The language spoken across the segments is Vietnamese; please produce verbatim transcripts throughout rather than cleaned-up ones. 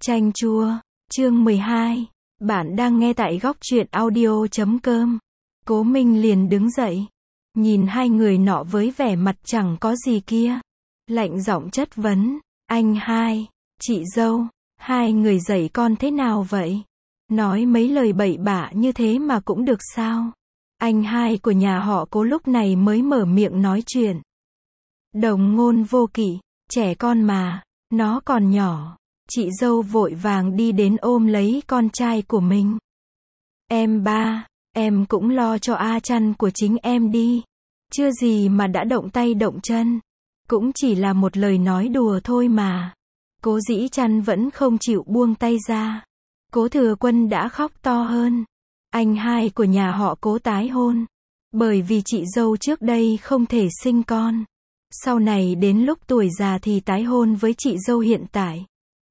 Chanh chua, chương mười hai. Bạn đang nghe tại góc truyện audio chấm com. Cố Minh liền đứng dậy, nhìn hai người nọ với vẻ mặt chẳng có gì kia, lạnh giọng chất vấn, anh hai, chị dâu, hai người dạy con thế nào vậy? Nói mấy lời bậy bạ như thế mà cũng được sao? Anh hai của nhà họ Cố lúc này mới mở miệng nói chuyện. Đồng ngôn vô kỵ, trẻ con mà, nó còn nhỏ. Chị dâu vội vàng đi đến ôm lấy con trai của mình. Em ba, em cũng lo cho A Chăn của chính em đi. Chưa gì mà đã động tay động chân. Cũng chỉ là một lời nói đùa thôi mà. Cố Dĩ Chăn vẫn không chịu buông tay ra. Cố Thừa Quân đã khóc to hơn. Anh hai của nhà họ Cố tái hôn. Bởi vì chị dâu trước đây không thể sinh con. Sau này đến lúc tuổi già thì tái hôn với chị dâu hiện tại.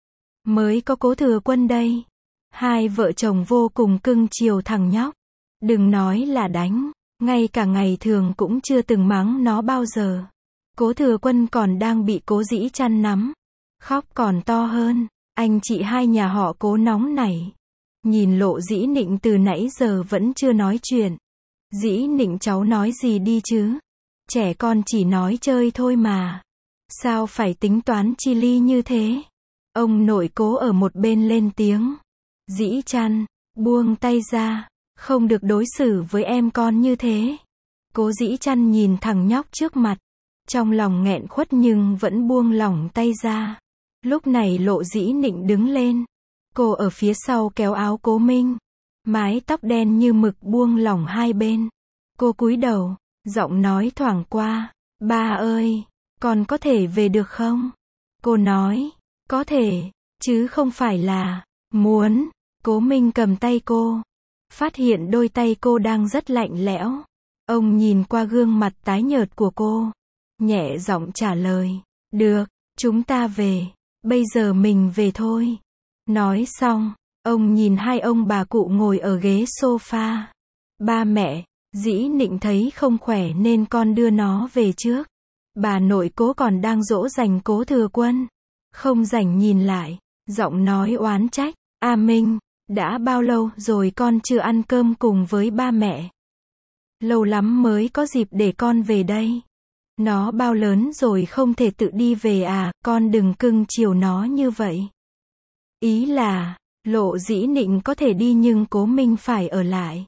Mới có Cố Thừa Quân đây. Hai vợ chồng vô cùng cưng chiều thằng nhóc. Đừng nói là đánh, ngay cả ngày thường cũng chưa từng mắng nó bao giờ. Cố Thừa Quân còn đang bị Cố Dĩ Chăn nắm. Khóc còn to hơn. Anh chị hai nhà họ Cố nóng nảy. Nhìn Lộ Dĩ Nịnh từ nãy giờ vẫn chưa nói chuyện. Dĩ Nịnh cháu nói gì đi chứ? Trẻ con chỉ nói chơi thôi mà. Sao phải tính toán chi ly như thế? Ông nội Cố ở một bên lên tiếng. Dĩ Chăn, buông tay ra, không được đối xử với em con như thế. Cố Dĩ Chăn nhìn thằng nhóc trước mặt, trong lòng nghẹn khuất nhưng vẫn buông lỏng tay ra. Lúc này Lộ Dĩ Nịnh đứng lên, cô ở phía sau kéo áo Cố Minh, mái tóc đen như mực buông lỏng hai bên. Cô cúi đầu, giọng nói thoảng qua, ba ơi, con có thể về được không? Cô nói, có thể, chứ không phải là muốn. Cố Minh cầm tay cô, phát hiện đôi tay cô đang rất lạnh lẽo. Ông nhìn qua gương mặt tái nhợt của cô, nhẹ giọng trả lời, được, chúng ta về, bây giờ mình về thôi. Nói xong, ông nhìn hai ông bà cụ ngồi ở ghế sofa. Ba mẹ, Dĩ Nịnh thấy không khỏe nên con đưa nó về trước. Bà nội Cố còn đang dỗ dành Cố Thừa Quân, không rảnh nhìn lại, giọng nói oán trách, A Minh, đã bao lâu rồi con chưa ăn cơm cùng với ba mẹ? Lâu lắm mới có dịp để con về đây. Nó bao lớn rồi không thể tự đi về à, con đừng cưng chiều nó như vậy. Ý là, Lộ Dĩ Nịnh có thể đi nhưng Cố Minh phải ở lại.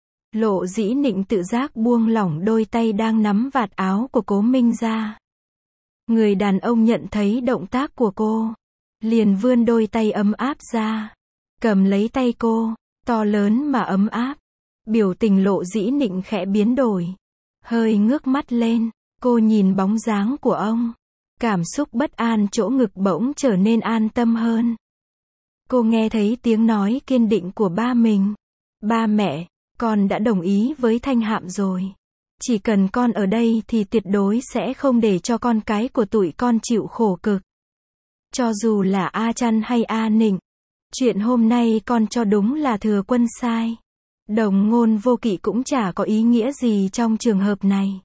Lộ Dĩ Nịnh tự giác buông lỏng đôi tay đang nắm vạt áo của Cố Minh ra. Người đàn ông nhận thấy động tác của cô, liền vươn đôi tay ấm áp ra, cầm lấy tay cô, to lớn mà ấm áp. Biểu tình Lộ Dĩ Nịnh khẽ biến đổi, hơi ngước mắt lên, cô nhìn bóng dáng của ông, cảm xúc bất an chỗ ngực bỗng trở nên an tâm hơn. Cô nghe thấy tiếng nói kiên định của ba mình. Ba mẹ, con đã đồng ý với Thanh Hạm rồi. Chỉ cần con ở đây thì tuyệt đối sẽ không để cho con cái của tụi con chịu khổ cực. Cho dù là A Chăn hay A Nịnh. Chuyện hôm nay con cho đúng là Thừa Quân sai. Đồng ngôn vô kỵ cũng chả có ý nghĩa gì trong trường hợp này.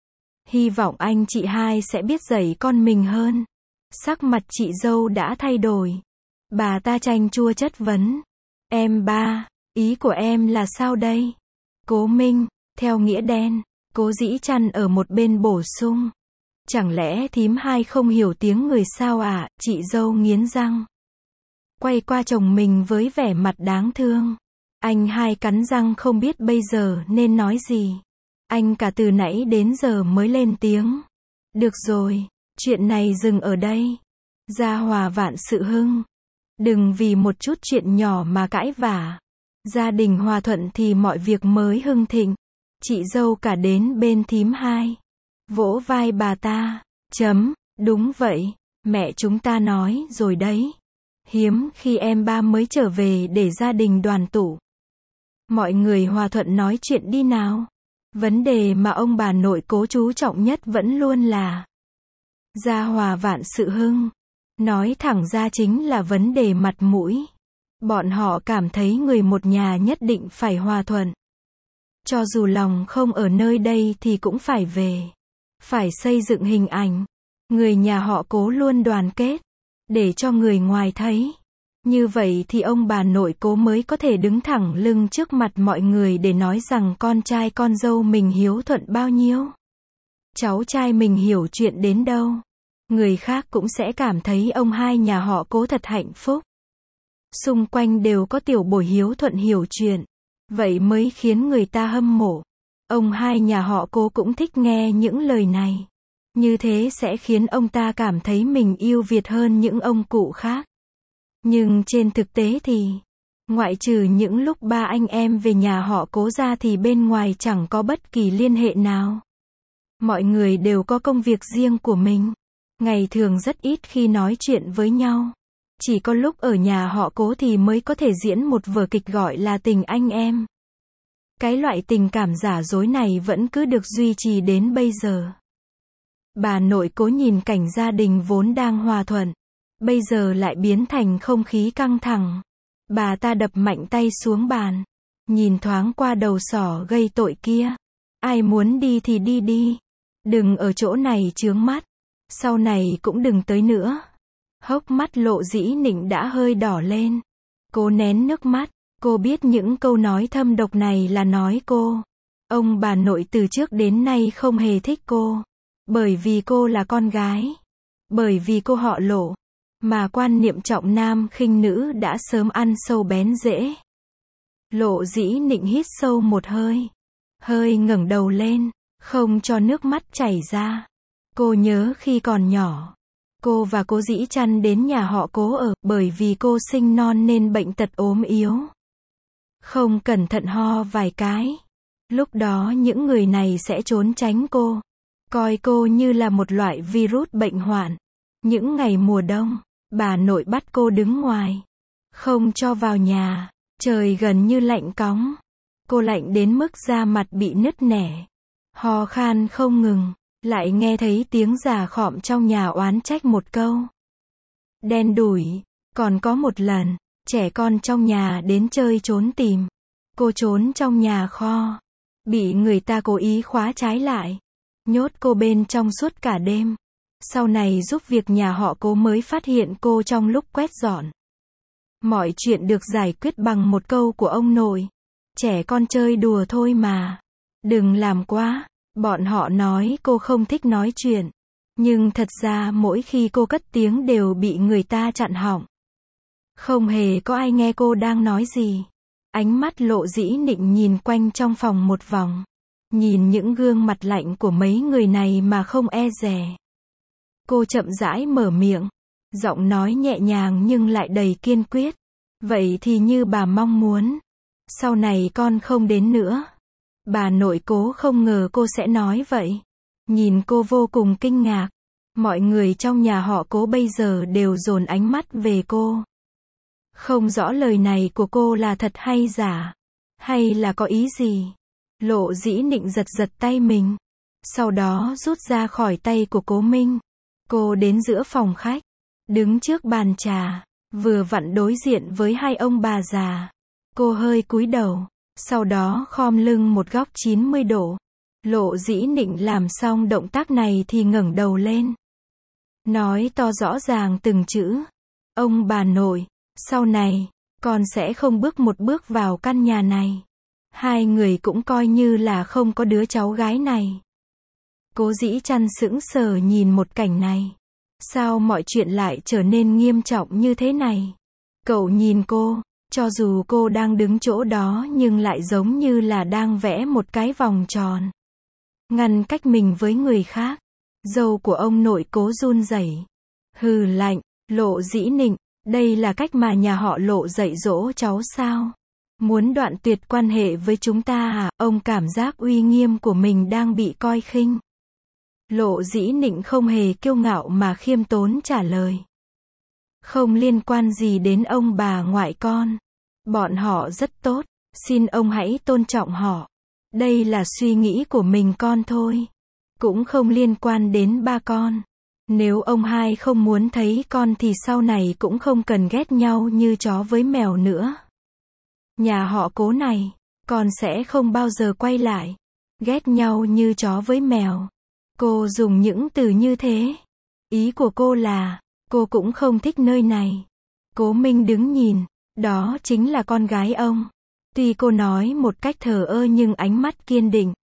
Hy vọng anh chị hai sẽ biết dạy con mình hơn. Sắc mặt chị dâu đã thay đổi. Bà ta chanh chua chất vấn. Em ba, ý của em là sao đây? Cố Minh, theo nghĩa đen. Cố Dĩ Chăn ở một bên bổ sung. Chẳng lẽ thím hai không hiểu tiếng người sao à? Chị dâu nghiến răng, quay qua chồng mình với vẻ mặt đáng thương. Anh hai cắn răng không biết bây giờ nên nói gì. Anh cả từ nãy đến giờ mới lên tiếng. Được rồi, chuyện này dừng ở đây. Gia hòa vạn sự hưng. Đừng vì một chút chuyện nhỏ mà cãi vả. Gia đình hòa thuận thì mọi việc mới hưng thịnh. Chị dâu cả đến bên thím hai, vỗ vai bà ta. Chấm, đúng vậy, mẹ chúng ta nói rồi đấy. Hiếm khi em ba mới trở về để gia đình đoàn tụ. Mọi người hòa thuận nói chuyện đi nào. Vấn đề mà ông bà nội Cố chú trọng nhất vẫn luôn là gia hòa vạn sự hưng. Nói thẳng ra chính là vấn đề mặt mũi. Bọn họ cảm thấy người một nhà nhất định phải hòa thuận. Cho dù lòng không ở nơi đây thì cũng phải về. Phải xây dựng hình ảnh. Người nhà họ Cố luôn đoàn kết. Để cho người ngoài thấy. Như vậy thì ông bà nội Cố mới có thể đứng thẳng lưng trước mặt mọi người để nói rằng con trai con dâu mình hiếu thuận bao nhiêu. Cháu trai mình hiểu chuyện đến đâu. Người khác cũng sẽ cảm thấy ông hai nhà họ Cố thật hạnh phúc. Xung quanh đều có tiểu bối hiếu thuận hiểu chuyện. Vậy mới khiến người ta hâm mộ. Ông hai nhà họ Cố cũng thích nghe những lời này. Như thế sẽ khiến ông ta cảm thấy mình yêu Việt hơn những ông cụ khác. Nhưng trên thực tế thì, ngoại trừ những lúc ba anh em về nhà họ Cố ra thì bên ngoài chẳng có bất kỳ liên hệ nào. Mọi người đều có công việc riêng của mình. Ngày thường rất ít khi nói chuyện với nhau. Chỉ có lúc ở nhà họ Cố thì mới có thể diễn một vở kịch gọi là tình anh em. Cái loại tình cảm giả dối này vẫn cứ được duy trì đến bây giờ. Bà nội Cố nhìn cảnh gia đình vốn đang hòa thuận, bây giờ lại biến thành không khí căng thẳng. Bà ta đập mạnh tay xuống bàn, nhìn thoáng qua đầu sỏ gây tội kia. Ai muốn đi thì đi đi. Đừng ở chỗ này chướng mắt. Sau này cũng đừng tới nữa. Hốc mắt Lộ Dĩ Nịnh đã hơi đỏ lên. Cô nén nước mắt. Cô biết những câu nói thâm độc này là nói cô. Ông bà nội từ trước đến nay không hề thích cô. Bởi vì cô là con gái. Bởi vì cô họ Lộ. Mà quan niệm trọng nam khinh nữ đã sớm ăn sâu bén rễ. Lộ Dĩ Nịnh hít sâu một hơi. Hơi ngẩng đầu lên, không cho nước mắt chảy ra. Cô nhớ khi còn nhỏ, cô và Cố Dĩ Chăn đến nhà họ Cố ở, bởi vì cô sinh non nên bệnh tật ốm yếu. Không cẩn thận ho vài cái. Lúc đó những người này sẽ trốn tránh cô. Coi cô như là một loại virus bệnh hoạn. Những ngày mùa đông, bà nội bắt cô đứng ngoài. Không cho vào nhà. Trời gần như lạnh cóng. Cô lạnh đến mức da mặt bị nứt nẻ. Ho khan không ngừng. Lại nghe thấy tiếng già khọm trong nhà oán trách một câu. Đen đủi. Còn có một lần, trẻ con trong nhà đến chơi trốn tìm. Cô trốn trong nhà kho. Bị người ta cố ý khóa trái lại. Nhốt cô bên trong suốt cả đêm. Sau này giúp việc nhà họ Cố mới phát hiện cô trong lúc quét dọn. Mọi chuyện được giải quyết bằng một câu của ông nội. Trẻ con chơi đùa thôi mà. Đừng làm quá. Bọn họ nói cô không thích nói chuyện. Nhưng thật ra mỗi khi cô cất tiếng đều bị người ta chặn họng. Không hề có ai nghe cô đang nói gì. Ánh mắt Lộ Dĩ Nịnh nhìn quanh trong phòng một vòng. Nhìn những gương mặt lạnh của mấy người này mà không e dè. Cô chậm rãi mở miệng. Giọng nói nhẹ nhàng nhưng lại đầy kiên quyết. Vậy thì như bà mong muốn. Sau này con không đến nữa. Bà nội Cố không ngờ cô sẽ nói vậy. Nhìn cô vô cùng kinh ngạc. Mọi người trong nhà họ Cố bây giờ đều dồn ánh mắt về cô. Không rõ lời này của cô là thật hay giả. Hay là có ý gì. Lộ Dĩ Nịnh giật giật tay mình. Sau đó rút ra khỏi tay của Cố Minh. Cô đến giữa phòng khách. Đứng trước bàn trà. Vừa vặn đối diện với hai ông bà già. Cô hơi cúi đầu. Sau đó khom lưng một góc chín mươi độ. Lộ Dĩ Nịnh làm xong động tác này thì ngẩng đầu lên. Nói to rõ ràng từng chữ. Ông bà nội, sau này, con sẽ không bước một bước vào căn nhà này. Hai người cũng coi như là không có đứa cháu gái này. Cố Dĩ Chăn sững sờ nhìn một cảnh này. Sao mọi chuyện lại trở nên nghiêm trọng như thế này? Cậu nhìn cô. Cho dù cô đang đứng chỗ đó nhưng lại giống như là đang vẽ một cái vòng tròn. Ngăn cách mình với người khác. Dâu của ông nội Cố run rẩy. Hừ lạnh, Lộ Dĩ Nịnh, đây là cách mà nhà họ Lộ dạy dỗ cháu sao? Muốn đoạn tuyệt quan hệ với chúng ta à? Ông cảm giác uy nghiêm của mình đang bị coi khinh. Lộ Dĩ Nịnh không hề kiêu ngạo mà khiêm tốn trả lời. Không liên quan gì đến ông bà ngoại con. Bọn họ rất tốt, xin ông hãy tôn trọng họ. Đây là suy nghĩ của mình con thôi. Cũng không liên quan đến ba con. Nếu ông hai không muốn thấy con thì sau này cũng không cần ghét nhau như chó với mèo nữa. Nhà họ Cố này, con sẽ không bao giờ quay lại. Ghét nhau như chó với mèo. Cô dùng những từ như thế. Ý của cô là, cô cũng không thích nơi này. Cố Minh đứng nhìn, đó chính là con gái ông. Tuy cô nói một cách thờ ơ nhưng ánh mắt kiên định.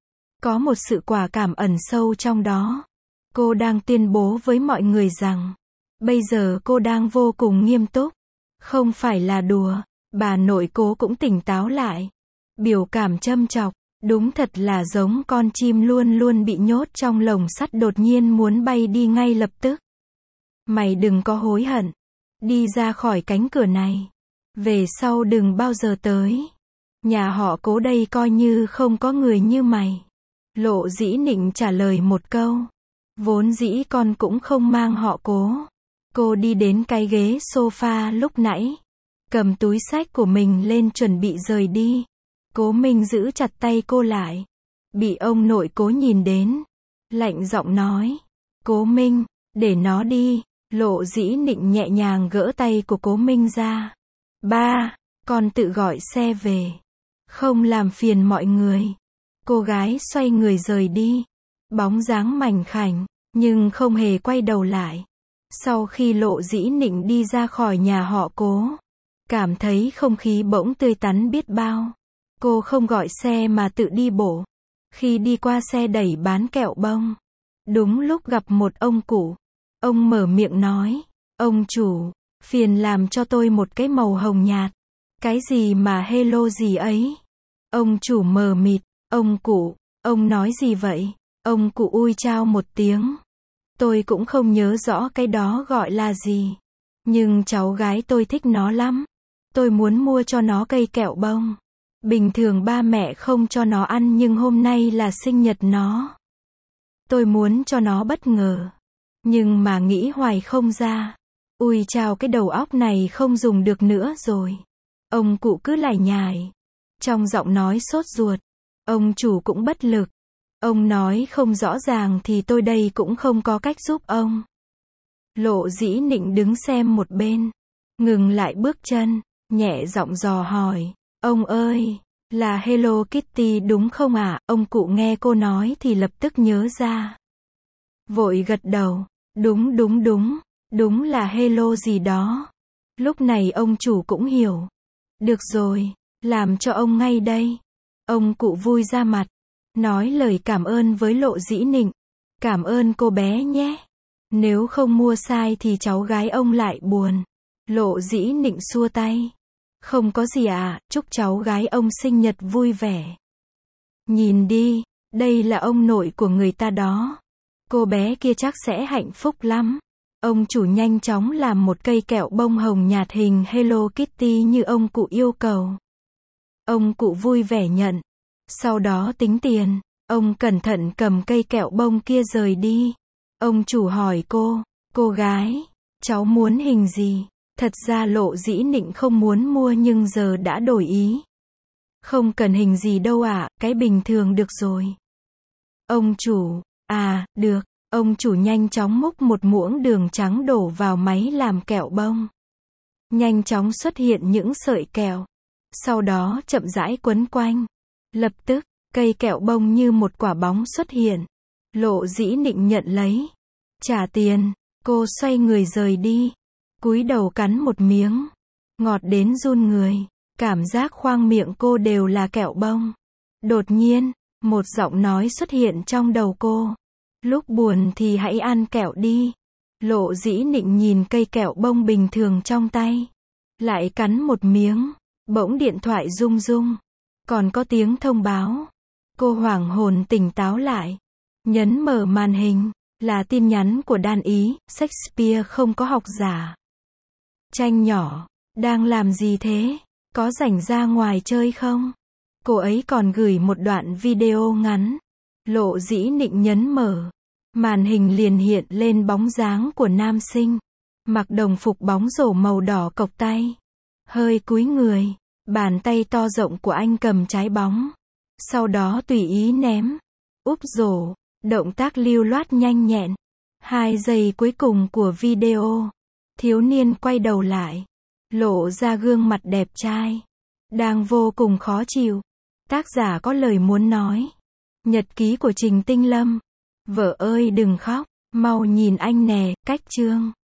Có một sự quả cảm ẩn sâu trong đó. Cô đang tuyên bố với mọi người rằng, bây giờ cô đang vô cùng nghiêm túc. Không phải là đùa. Bà nội Cố cũng tỉnh táo lại. Biểu cảm châm chọc, đúng thật là giống con chim luôn luôn bị nhốt trong lồng sắt đột nhiên muốn bay đi ngay lập tức. Mày đừng có hối hận. Đi ra khỏi cánh cửa này. Về sau đừng bao giờ tới. Nhà họ Cố đây coi như không có người như mày. Lộ Dĩ Nịnh trả lời một câu. Vốn dĩ con cũng không mang họ Cố. Cô đi đến cái ghế sofa lúc nãy. Cầm túi xách của mình lên chuẩn bị rời đi. Cố Minh giữ chặt tay cô lại. Bị ông nội Cố nhìn đến. Lạnh giọng nói. Cố Minh, để nó đi. Lộ Dĩ Nịnh nhẹ nhàng gỡ tay của Cố Minh ra. Ba, con tự gọi xe về. Không làm phiền mọi người. Cô gái xoay người rời đi. Bóng dáng mảnh khảnh, nhưng không hề quay đầu lại. Sau khi Lộ Dĩ Nịnh đi ra khỏi nhà họ Cố, cảm thấy không khí bỗng tươi tắn biết bao. Cô không gọi xe mà tự đi bộ. Khi đi qua xe đẩy bán kẹo bông, đúng lúc gặp một ông cụ. Ông mở miệng nói, ông chủ, phiền làm cho tôi một cái màu hồng nhạt. Cái gì mà hello gì ấy? Ông chủ mờ mịt, ông cụ, ông nói gì vậy? Ông cụ ui chao một tiếng. Tôi cũng không nhớ rõ cái đó gọi là gì. Nhưng cháu gái tôi thích nó lắm. Tôi muốn mua cho nó cây kẹo bông. Bình thường ba mẹ không cho nó ăn nhưng hôm nay là sinh nhật nó. Tôi muốn cho nó bất ngờ. Nhưng mà nghĩ hoài không ra. Ui chao cái đầu óc này không dùng được nữa rồi. Ông cụ cứ lải nhải. Trong giọng nói sốt ruột. Ông chủ cũng bất lực. Ông nói không rõ ràng thì tôi đây cũng không có cách giúp ông. Lộ Dĩ Nịnh đứng xem một bên. Ngừng lại bước chân. Nhẹ giọng dò hỏi. Ông ơi, là Hello Kitty đúng không ạ? À? Ông cụ nghe cô nói thì lập tức nhớ ra. Vội gật đầu. Đúng đúng đúng. Đúng là Hello gì đó. Lúc này ông chủ cũng hiểu. Được rồi, làm cho ông ngay đây. Ông cụ vui ra mặt. Nói lời cảm ơn với Lộ Dĩ Nịnh. Cảm ơn cô bé nhé. Nếu không mua sai thì cháu gái ông lại buồn. Lộ Dĩ Nịnh xua tay. Không có gì ạ, à, chúc cháu gái ông sinh nhật vui vẻ. Nhìn đi, đây là ông nội của người ta đó. Cô bé kia chắc sẽ hạnh phúc lắm. Ông chủ nhanh chóng làm một cây kẹo bông hồng nhạt hình Hello Kitty như ông cụ yêu cầu. Ông cụ vui vẻ nhận. Sau đó tính tiền. Ông cẩn thận cầm cây kẹo bông kia rời đi. Ông chủ hỏi cô, cô gái, cháu muốn hình gì? Thật ra Lộ Dĩ Nịnh không muốn mua nhưng giờ đã đổi ý. Không cần hình gì đâu ạ, à, cái bình thường được rồi. Ông chủ, à, được. Ông chủ nhanh chóng múc một muỗng đường trắng đổ vào máy làm kẹo bông. Nhanh chóng xuất hiện những sợi kẹo. Sau đó chậm rãi quấn quanh. Lập tức, cây kẹo bông như một quả bóng xuất hiện. Lộ Dĩ Nịnh nhận lấy. Trả tiền. Cô xoay người rời đi. Cúi đầu cắn một miếng. Ngọt đến run người. Cảm giác khoang miệng cô đều là kẹo bông. Đột nhiên, một giọng nói xuất hiện trong đầu cô. Lúc buồn thì hãy ăn kẹo đi. Lộ Dĩ Nịnh nhìn cây kẹo bông bình thường trong tay. Lại cắn một miếng. Bỗng điện thoại rung rung. Còn có tiếng thông báo. Cô hoảng hồn tỉnh táo lại. Nhấn mở màn hình. Là tin nhắn của Đan Ý. Shakespeare không có học giả. Tranh nhỏ. Đang làm gì thế? Có rảnh ra ngoài chơi không? Cô ấy còn gửi một đoạn video ngắn. Lộ Dĩ Nịnh nhấn mở. Màn hình liền hiện lên bóng dáng của nam sinh. Mặc đồng phục bóng rổ màu đỏ cộc tay. Hơi cúi người. Bàn tay to rộng của anh cầm trái bóng. Sau đó tùy ý ném. Úp rổ. Động tác lưu loát nhanh nhẹn. Hai giây cuối cùng của video. Thiếu niên quay đầu lại. Lộ ra gương mặt đẹp trai. Đang vô cùng khó chịu. Tác giả có lời muốn nói. Nhật ký của Trình Tinh Lâm. Vợ ơi đừng khóc. Mau nhìn anh nè, cách chương.